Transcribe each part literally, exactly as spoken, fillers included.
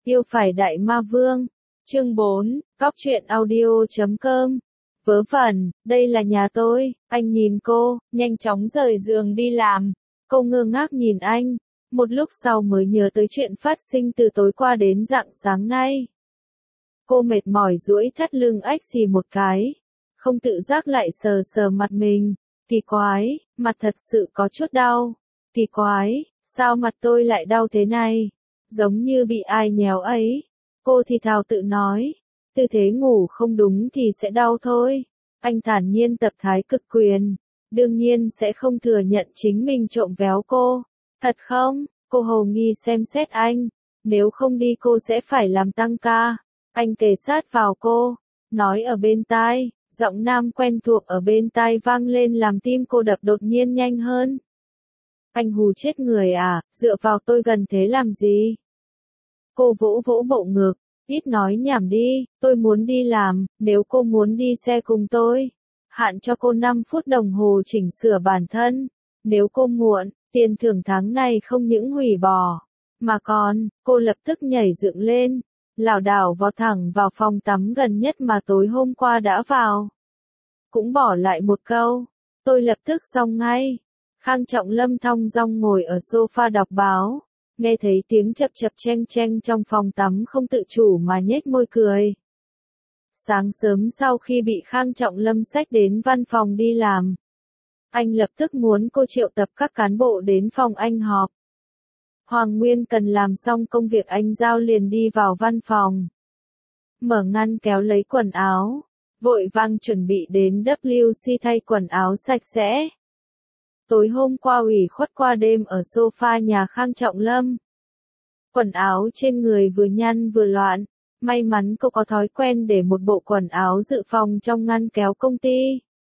Yêu phải đại ma vương. Chương bốn, Cóc truyện audio chấm com. Vớ vẩn, đây là nhà tôi, anh nhìn cô, nhanh chóng rời giường đi làm. Cô ngơ ngác nhìn anh, một lúc sau mới nhớ tới chuyện phát sinh từ tối qua đến rạng sáng nay. Cô mệt mỏi duỗi thắt lưng ếch xì một cái, không tự giác lại sờ sờ mặt mình. Kỳ quái, mặt thật sự có chút đau. Kỳ quái, sao mặt tôi lại đau thế này? Giống như bị ai nhéo ấy. Cô thì thào tự nói, tư thế ngủ không đúng thì sẽ đau thôi. Anh thản nhiên tập thái cực quyền, đương nhiên sẽ không thừa nhận chính mình trộm véo cô. Thật không? Cô hồ nghi xem xét anh, nếu không đi cô sẽ phải làm tăng ca. Anh kề sát vào cô, nói ở bên tai, giọng nam quen thuộc ở bên tai vang lên làm tim cô đập đột nhiên nhanh hơn. Anh hù chết người à, dựa vào tôi gần thế làm gì? Cô vỗ vỗ bộ ngực, ít nói nhảm đi, tôi muốn đi làm, nếu cô muốn đi xe cùng tôi. Hạn cho cô năm phút đồng hồ chỉnh sửa bản thân, nếu cô muộn, tiền thưởng tháng này không những hủy bỏ, mà còn, cô lập tức nhảy dựng lên, lảo đảo vọt thẳng vào phòng tắm gần nhất mà tối hôm qua đã vào. Cũng bỏ lại một câu, tôi lập tức xong ngay. Khang Trọng Lâm thong dong ngồi ở sofa đọc báo, nghe thấy tiếng chập chập chen chen trong phòng tắm không tự chủ mà nhếch môi cười. Sáng sớm sau khi bị Khang Trọng Lâm xách đến văn phòng đi làm, anh lập tức muốn cô triệu tập các cán bộ đến phòng anh họp. Hoàng Nguyên cần làm xong công việc anh giao liền đi vào văn phòng. Mở ngăn kéo lấy quần áo, vội vàng chuẩn bị đến vê kép xê thay quần áo sạch sẽ. Tối hôm qua ủy khuất qua đêm ở sofa nhà Khang Trọng Lâm. Quần áo trên người vừa nhăn vừa loạn, may mắn cô có thói quen để một bộ quần áo dự phòng trong ngăn kéo công ty.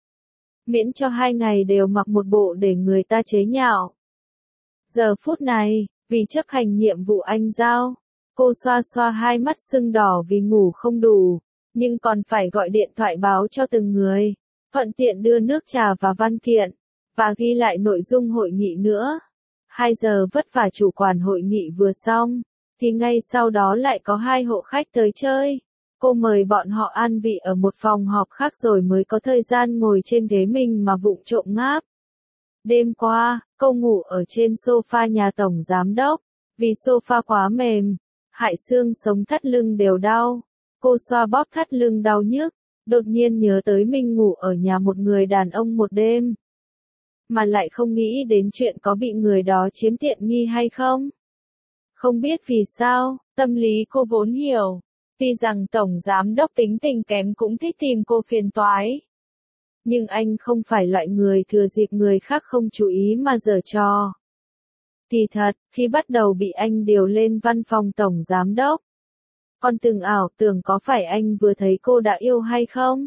Miễn cho hai ngày đều mặc một bộ để người ta chế nhạo. Giờ phút này, vì chấp hành nhiệm vụ anh giao, cô xoa xoa hai mắt sưng đỏ vì ngủ không đủ, nhưng còn phải gọi điện thoại báo cho từng người, thuận tiện đưa nước trà và văn kiện, và ghi lại nội dung hội nghị nữa. Hai giờ vất vả chủ quản hội nghị vừa xong, thì ngay sau đó lại có hai hộ khách tới chơi. Cô mời bọn họ ăn vị ở một phòng họp khác rồi mới có thời gian ngồi trên ghế mình mà vụng trộm ngáp. Đêm qua, cô ngủ ở trên sofa nhà tổng giám đốc, vì sofa quá mềm, hại xương sống thắt lưng đều đau. Cô xoa bóp thắt lưng đau nhức, đột nhiên nhớ tới mình ngủ ở nhà một người đàn ông một đêm. Mà lại không nghĩ đến chuyện có bị người đó chiếm tiện nghi hay không. Không biết vì sao, tâm lý cô vốn hiểu, vì rằng tổng giám đốc tính tình kém cũng thích tìm cô phiền toái. Nhưng anh không phải loại người thừa dịp người khác không chú ý mà giở trò. Kỳ thật, khi bắt đầu bị anh điều lên văn phòng tổng giám đốc, con từng ảo tưởng có phải anh vừa thấy cô đã yêu hay không?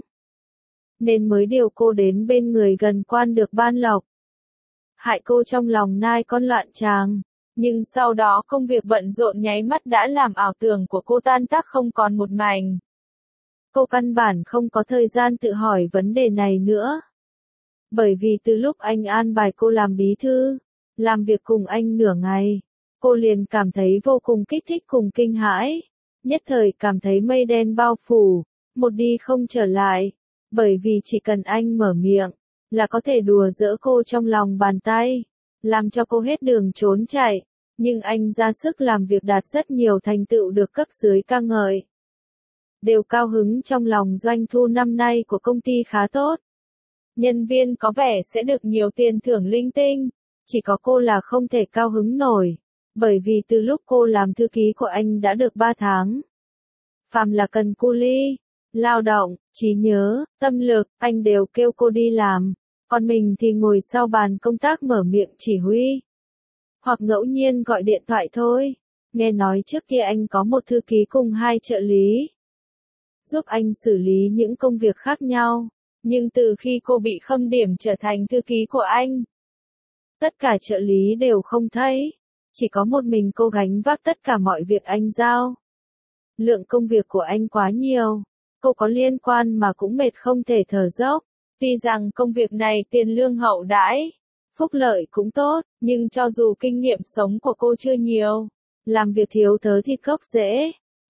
Nên mới điều cô đến bên người gần quan được ban lộc. Hại cô trong lòng nai con loạn tràng, nhưng sau đó công việc bận rộn nháy mắt đã làm ảo tưởng của cô tan tác không còn một mảnh. Cô căn bản không có thời gian tự hỏi vấn đề này nữa. Bởi vì từ lúc anh an bài cô làm bí thư, làm việc cùng anh nửa ngày, cô liền cảm thấy vô cùng kích thích cùng kinh hãi, nhất thời cảm thấy mây đen bao phủ, một đi không trở lại, bởi vì chỉ cần anh mở miệng, là có thể đùa giỡn cô trong lòng bàn tay, làm cho cô hết đường trốn chạy, nhưng anh ra sức làm việc đạt rất nhiều thành tựu được cấp dưới ca ngợi. Đều cao hứng trong lòng doanh thu năm nay của công ty khá tốt. Nhân viên có vẻ sẽ được nhiều tiền thưởng linh tinh, chỉ có cô là không thể cao hứng nổi, bởi vì từ lúc cô làm thư ký của anh đã được ba tháng. Phàm là cần cu li, lao động, trí nhớ, tâm lực, anh đều kêu cô đi làm, còn mình thì ngồi sau bàn công tác mở miệng chỉ huy. Hoặc ngẫu nhiên gọi điện thoại thôi. Nghe nói trước kia anh có một thư ký cùng hai trợ lý, giúp anh xử lý những công việc khác nhau, nhưng từ khi cô bị khâm điểm trở thành thư ký của anh, tất cả trợ lý đều không thấy, chỉ có một mình cô gánh vác tất cả mọi việc anh giao. Lượng công việc của anh quá nhiều, cô có liên quan mà cũng mệt không thể thở dốc, tuy rằng công việc này tiền lương hậu đãi, phúc lợi cũng tốt, nhưng cho dù kinh nghiệm sống của cô chưa nhiều, làm việc thiếu thớ thịt gốc rễ,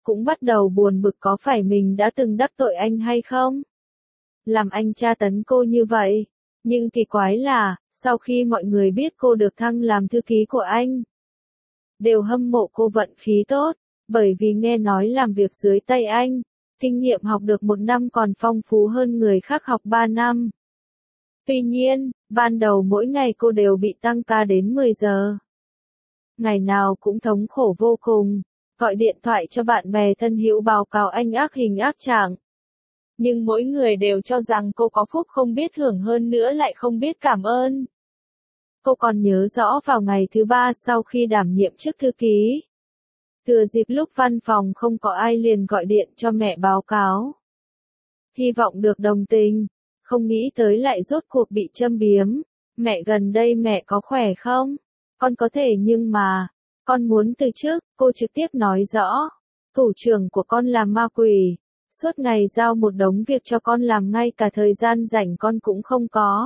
cũng bắt đầu buồn bực có phải mình đã từng đắc tội anh hay không? Làm anh tra tấn cô như vậy. Nhưng kỳ quái là, sau khi mọi người biết cô được thăng làm thư ký của anh, đều hâm mộ cô vận khí tốt, bởi vì nghe nói làm việc dưới tay anh, kinh nghiệm học được một năm còn phong phú hơn người khác học ba năm. Tuy nhiên, ban đầu mỗi ngày cô đều bị tăng ca đến mười giờ. Ngày nào cũng thống khổ vô cùng, gọi điện thoại cho bạn bè thân hữu báo cáo anh ác hình ác trạng. Nhưng mỗi người đều cho rằng cô có phúc không biết hưởng, hơn nữa lại không biết cảm ơn. Cô còn nhớ rõ vào ngày thứ ba sau khi đảm nhiệm chức thư ký. Thừa dịp lúc văn phòng không có ai liền gọi điện cho mẹ báo cáo. Hy vọng được đồng tình, không nghĩ tới lại rốt cuộc bị châm biếm. Mẹ gần đây mẹ có khỏe không? Con có thể nhưng mà, con muốn từ chức, cô trực tiếp nói rõ. Thủ trưởng của con là ma quỷ, suốt ngày giao một đống việc cho con làm, ngay cả thời gian rảnh con cũng không có.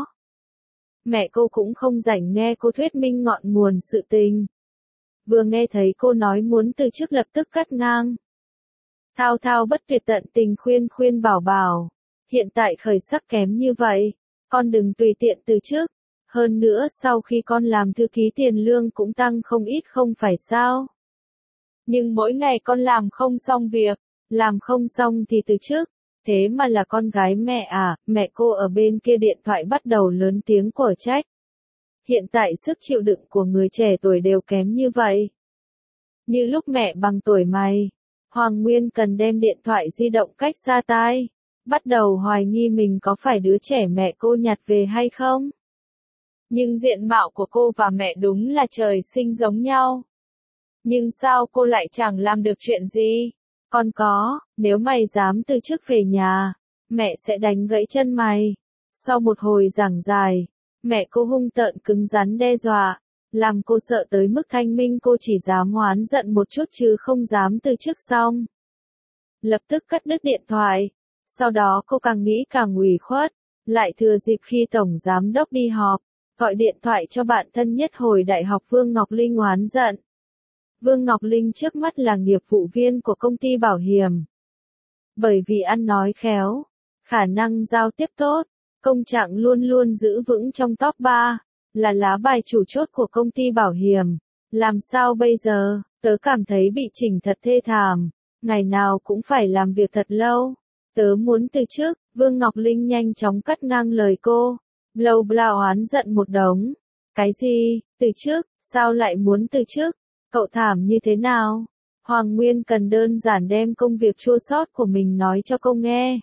Mẹ cô cũng không rảnh nghe cô thuyết minh ngọn nguồn sự tình. Vừa nghe thấy cô nói muốn từ chức lập tức cắt ngang. Thao thao bất tuyệt tận tình khuyên khuyên bảo bảo. Hiện tại khởi sắc kém như vậy, con đừng tùy tiện từ chức. Hơn nữa sau khi con làm thư ký tiền lương cũng tăng không ít không phải sao. Nhưng mỗi ngày con làm không xong việc, làm không xong thì từ chức. Thế mà là con gái mẹ à? Mẹ cô ở bên kia điện thoại bắt đầu lớn tiếng của trách. Hiện tại sức chịu đựng của người trẻ tuổi đều kém như vậy. Như lúc mẹ bằng tuổi mày, Hoàng Nguyên cần đem điện thoại di động cách xa tai, bắt đầu hoài nghi mình có phải đứa trẻ mẹ cô nhặt về hay không. Nhưng diện mạo của cô và mẹ đúng là trời sinh giống nhau. Nhưng sao cô lại chẳng làm được chuyện gì? Con có, nếu mày dám từ chức về nhà, mẹ sẽ đánh gãy chân mày. Sau một hồi giảng dài, mẹ cô hung tợn cứng rắn đe dọa, làm cô sợ tới mức thanh minh cô chỉ dám oán giận một chút chứ không dám từ chức xong. Lập tức cắt đứt điện thoại, sau đó cô càng nghĩ càng ủy khuất, lại thừa dịp khi Tổng Giám đốc đi họp, gọi điện thoại cho bạn thân nhất hồi đại học Vương Ngọc Linh oán giận. Vương Ngọc Linh trước mắt là nghiệp vụ viên của công ty bảo hiểm. Bởi vì ăn nói khéo, khả năng giao tiếp tốt, công trạng luôn luôn giữ vững trong top ba, là lá bài chủ chốt của công ty bảo hiểm. Làm sao bây giờ? Tớ cảm thấy bị chỉnh thật thê thảm, ngày nào cũng phải làm việc thật lâu. Tớ muốn từ chức. Vương Ngọc Linh nhanh chóng cắt ngang lời cô. Lâu bla oán giận một đống. Cái gì? Từ chức? Sao lại muốn từ chức? Cậu thảm như thế nào? Hoàng Nguyên cần đơn giản đem công việc chua xót của mình nói cho cô nghe.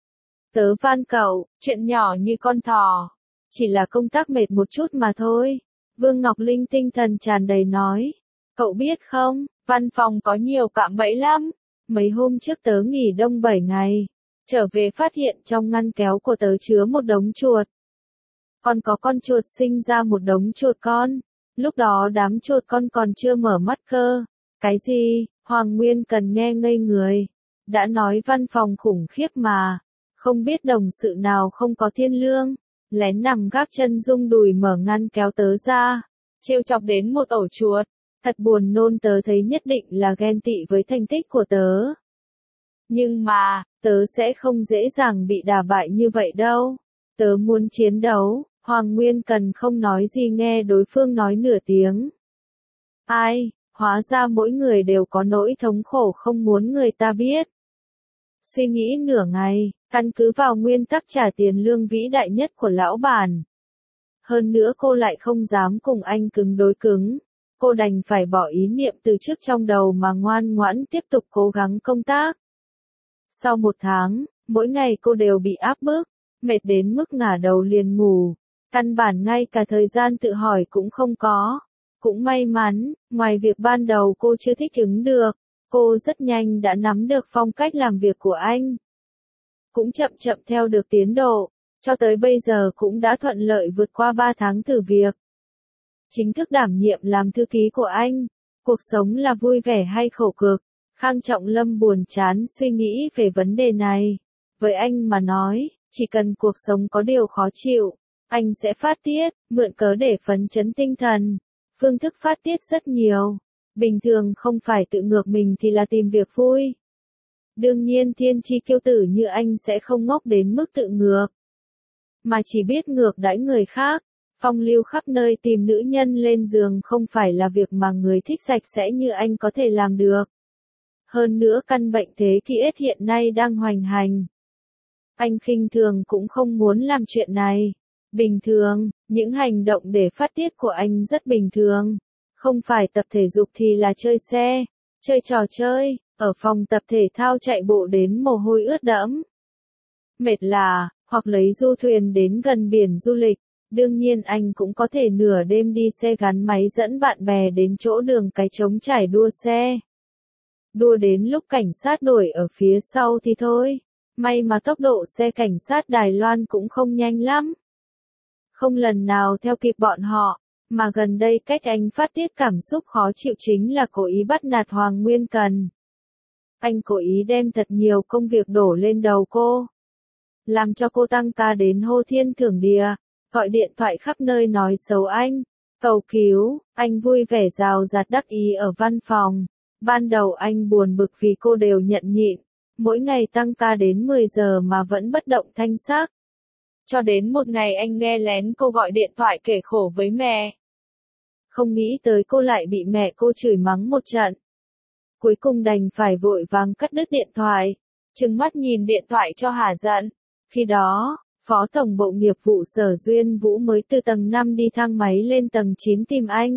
Tớ van cậu, chuyện nhỏ như con thỏ. Chỉ là công tác mệt một chút mà thôi. Vương Ngọc Linh tinh thần tràn đầy nói. Cậu biết không, văn phòng có nhiều cạm bẫy lắm. Mấy hôm trước tớ nghỉ đông bảy ngày. Trở về phát hiện trong ngăn kéo của tớ chứa một đống chuột. Còn có con chuột sinh ra một đống chuột con. Lúc đó đám chuột con còn chưa mở mắt cơ. Cái gì? Hoàng Nguyên cần nghe ngây người. Đã nói văn phòng khủng khiếp mà. Không biết đồng sự nào không có thiên lương. Lén nằm gác chân rung đùi mở ngăn kéo tớ ra. Trêu chọc đến một ổ chuột. Thật buồn nôn, tớ thấy nhất định là ghen tị với thành tích của tớ. Nhưng mà, tớ sẽ không dễ dàng bị đả bại như vậy đâu. Tớ muốn chiến đấu. Hoàng Nguyên cần không nói gì nghe đối phương nói nửa tiếng. Ai, hóa ra mỗi người đều có nỗi thống khổ không muốn người ta biết. Suy nghĩ nửa ngày, căn cứ vào nguyên tắc trả tiền lương vĩ đại nhất của lão bản. Hơn nữa cô lại không dám cùng anh cứng đối cứng. Cô đành phải bỏ ý niệm từ chức trong đầu mà ngoan ngoãn tiếp tục cố gắng công tác. Sau một tháng, mỗi ngày cô đều bị áp bức, mệt đến mức ngả đầu liền ngủ. Căn bản ngay cả thời gian tự hỏi cũng không có. Cũng may mắn, ngoài việc ban đầu cô chưa thích ứng được, cô rất nhanh đã nắm được phong cách làm việc của anh. Cũng chậm chậm theo được tiến độ, cho tới bây giờ cũng đã thuận lợi vượt qua ba tháng thử việc. Chính thức đảm nhiệm làm thư ký của anh, cuộc sống là vui vẻ hay khổ cực? Khang Trọng Lâm buồn chán suy nghĩ về vấn đề này. Với anh mà nói, chỉ cần cuộc sống có điều khó chịu, anh sẽ phát tiết, mượn cớ để phấn chấn tinh thần. Phương thức phát tiết rất nhiều. Bình thường không phải tự ngược mình thì là tìm việc vui. Đương nhiên thiên chi kiêu tử như anh sẽ không ngốc đến mức tự ngược, mà chỉ biết ngược đãi người khác. Phong lưu khắp nơi tìm nữ nhân lên giường không phải là việc mà người thích sạch sẽ như anh có thể làm được. Hơn nữa căn bệnh thế kỷ ết hiện nay đang hoành hành. Anh khinh thường cũng không muốn làm chuyện này. Bình thường, những hành động để phát tiết của anh rất bình thường. Không phải tập thể dục thì là chơi xe, chơi trò chơi, ở phòng tập thể thao chạy bộ đến mồ hôi ướt đẫm. Mệt là, hoặc lấy du thuyền đến gần biển du lịch. Đương nhiên anh cũng có thể nửa đêm đi xe gắn máy dẫn bạn bè đến chỗ đường cái trống trải đua xe. Đua đến lúc cảnh sát đuổi ở phía sau thì thôi. May mà tốc độ xe cảnh sát Đài Loan cũng không nhanh lắm. Không lần nào theo kịp bọn họ, mà gần đây cách anh phát tiết cảm xúc khó chịu chính là cố ý bắt nạt Hoàng Nguyên Cần. Anh cố ý đem thật nhiều công việc đổ lên đầu cô. Làm cho cô tăng ca đến hô thiên thưởng địa, gọi điện thoại khắp nơi nói xấu anh, cầu cứu, anh vui vẻ rào rạt đắc ý ở văn phòng. Ban đầu anh buồn bực vì cô đều nhận nhịn, mỗi ngày tăng ca đến mười giờ mà vẫn bất động thanh sắc. Cho đến một ngày anh nghe lén cô gọi điện thoại kể khổ với mẹ. Không nghĩ tới cô lại bị mẹ cô chửi mắng một trận. Cuối cùng đành phải vội vàng cắt đứt điện thoại, trừng mắt nhìn điện thoại cho hả giận. Khi đó, Phó Tổng Bộ Nghiệp vụ Sở Duyên Vũ mới từ tầng năm đi thang máy lên tầng chín tìm anh.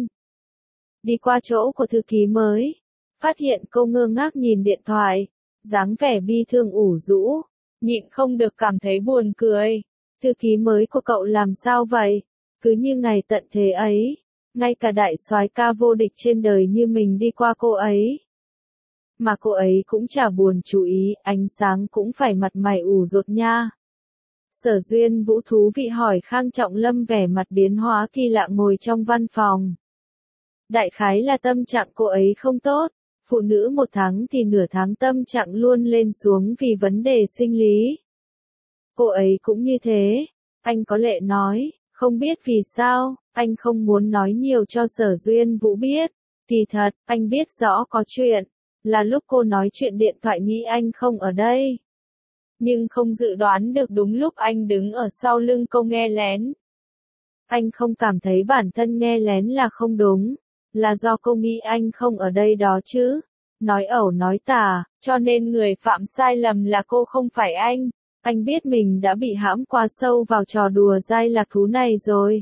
Đi qua chỗ của thư ký mới, phát hiện cô ngơ ngác nhìn điện thoại, dáng vẻ bi thương ủ rũ, nhịn không được cảm thấy buồn cười. Thư ký mới của cậu làm sao vậy? Cứ như ngày tận thế ấy, ngay cả đại soái ca vô địch trên đời như mình đi qua cô ấy. Mà cô ấy cũng chả buồn chú ý, ánh sáng cũng phải mặt mày ủ rột nha. Sở Duyên Vũ thú vị hỏi Khang Trọng Lâm vẻ mặt biến hóa kỳ lạ ngồi trong văn phòng. Đại khái là tâm trạng cô ấy không tốt, phụ nữ một tháng thì nửa tháng tâm trạng luôn lên xuống vì vấn đề sinh lý. Cô ấy cũng như thế, anh có lệ nói, không biết vì sao, anh không muốn nói nhiều cho Sở Duyên Vũ biết. Kỳ thật, anh biết rõ có chuyện, là lúc cô nói chuyện điện thoại nghĩ anh không ở đây. Nhưng không dự đoán được đúng lúc anh đứng ở sau lưng cô nghe lén. Anh không cảm thấy bản thân nghe lén là không đúng, là do cô nghĩ anh không ở đây đó chứ. Nói ẩu nói tả, cho nên người phạm sai lầm là cô không phải anh. Anh biết mình đã bị hãm quá sâu vào trò đùa dai lạc thú này rồi.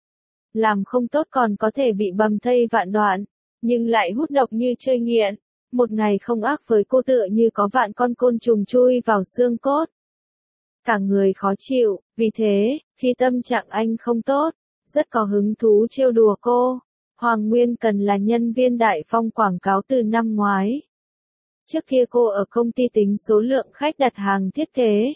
Làm không tốt còn có thể bị bầm thây vạn đoạn, nhưng lại hút độc như chơi nghiện. Một ngày không ác với cô tựa như có vạn con côn trùng chui vào xương cốt. Cả người khó chịu, vì thế, khi tâm trạng anh không tốt, rất có hứng thú trêu đùa cô. Hoàng Nguyên Cần là nhân viên Đại Phong quảng cáo từ năm ngoái. Trước kia cô ở công ty tính số lượng khách đặt hàng thiết kế,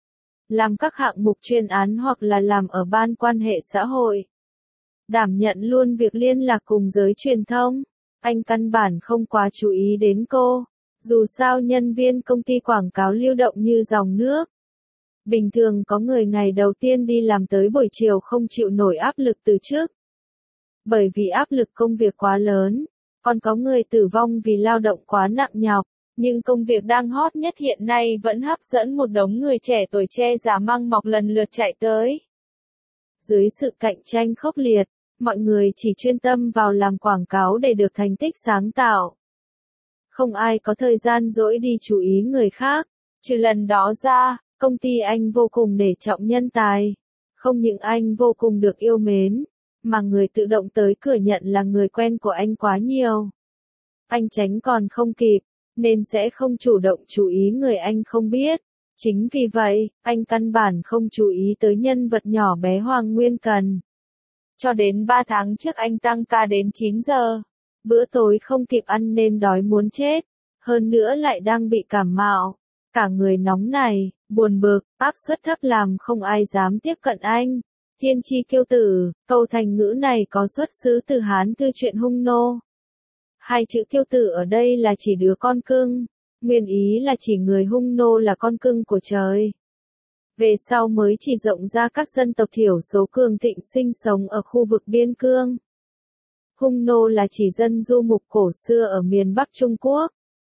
làm các hạng mục chuyên án hoặc là làm ở ban quan hệ xã hội. Đảm nhận luôn việc liên lạc cùng giới truyền thông. Anh căn bản không quá chú ý đến cô, dù sao nhân viên công ty quảng cáo lưu động như dòng nước. Bình thường có người ngày đầu tiên đi làm tới buổi chiều không chịu nổi áp lực từ trước. Bởi vì áp lực công việc quá lớn, còn có người tử vong vì lao động quá nặng nhọc, nhưng công việc đang hot nhất hiện nay vẫn hấp dẫn một đống người trẻ tuổi che giả măng mọc lần lượt chạy tới. Dưới sự cạnh tranh khốc liệt, mọi người chỉ chuyên tâm vào làm quảng cáo để được thành tích sáng tạo. Không ai có thời gian rỗi đi chú ý người khác. Trừ lần đó ra, công ty anh vô cùng nể trọng nhân tài. Không những anh vô cùng được yêu mến, mà người tự động tới cửa nhận là người quen của anh quá nhiều. Anh tránh còn không kịp, nên sẽ không chủ động chú ý người anh không biết. Chính vì vậy, anh căn bản không chú ý tới nhân vật nhỏ bé Hoàng Nguyên Cần. Cho đến ba tháng trước anh tăng ca đến chín giờ. Bữa tối không kịp ăn nên đói muốn chết. Hơn nữa lại đang bị cảm mạo. Cả người nóng này, buồn bực, áp suất thấp làm không ai dám tiếp cận anh. Thiên chi kiêu tử, câu thành ngữ này có xuất xứ từ Hán thư truyện Hung Nô. Hai chữ kiêu tử ở đây là chỉ đứa con cưng. Nguyên ý là chỉ người Hung Nô là con cưng của trời. Về sau mới chỉ rộng ra các dân tộc thiểu số cường thịnh sinh sống ở khu vực biên cương. Hung nô là chỉ dân du mục cổ xưa ở miền Bắc Trung Quốc.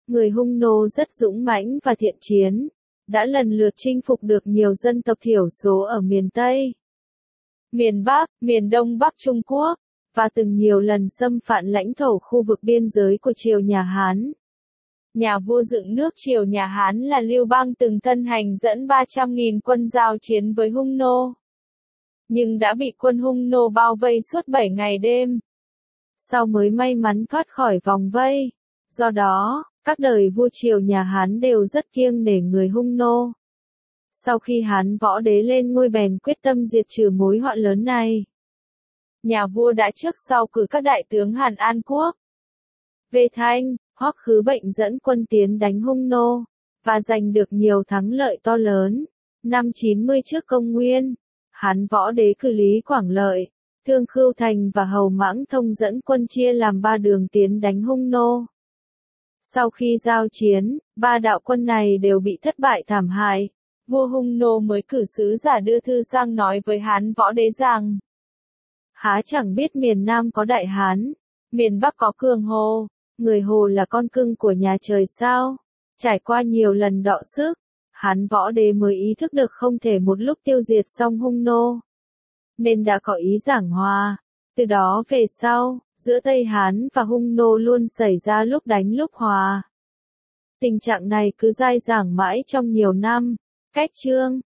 Người Hung nô rất dũng mãnh và thiện chiến, đã lần lượt chinh phục được nhiều dân tộc thiểu số ở miền Tây, miền Bắc, miền Đông Bắc Trung Quốc, và từng nhiều lần xâm phạm lãnh thổ khu vực biên giới của triều nhà Hán. Nhà vua dựng nước triều nhà Hán là Lưu Bang từng thân hành dẫn ba trăm nghìn quân giao chiến với Hung nô, nhưng đã bị quân Hung nô bao vây suốt bảy ngày đêm, sau mới may mắn thoát khỏi vòng vây. Do đó, các đời vua triều nhà Hán đều rất kiêng nể người Hung nô. Sau khi Hán Võ Đế lên ngôi bèn quyết tâm diệt trừ mối họa lớn này. Nhà vua đã trước sau cử các đại tướng Hàn An Quốc, Vệ Thanh, Hoắc Khứ Bệnh dẫn quân tiến đánh Hung nô, và giành được nhiều thắng lợi to lớn. Năm chín mươi trước công nguyên, Hán Võ Đế cử Lý Quảng Lợi, Thương Khưu Thành và Hầu Mãng Thông dẫn quân chia làm ba đường tiến đánh Hung nô. Sau khi giao chiến, ba đạo quân này đều bị thất bại thảm hại. Vua Hung nô mới cử sứ giả đưa thư sang nói với Hán Võ Đế rằng: Há chẳng biết miền Nam có Đại Hán, miền Bắc có Cường Hồ, người Hồ là con cưng của nhà trời sao? Trải qua nhiều lần đọ sức, Hán Võ Đế mới ý thức được không thể một lúc tiêu diệt xong Hung nô, nên đã có ý giảng hòa. Từ đó về sau, giữa Tây Hán và Hung nô luôn xảy ra lúc đánh lúc hòa. Tình trạng này cứ dai dẳng mãi trong nhiều năm. Cách chương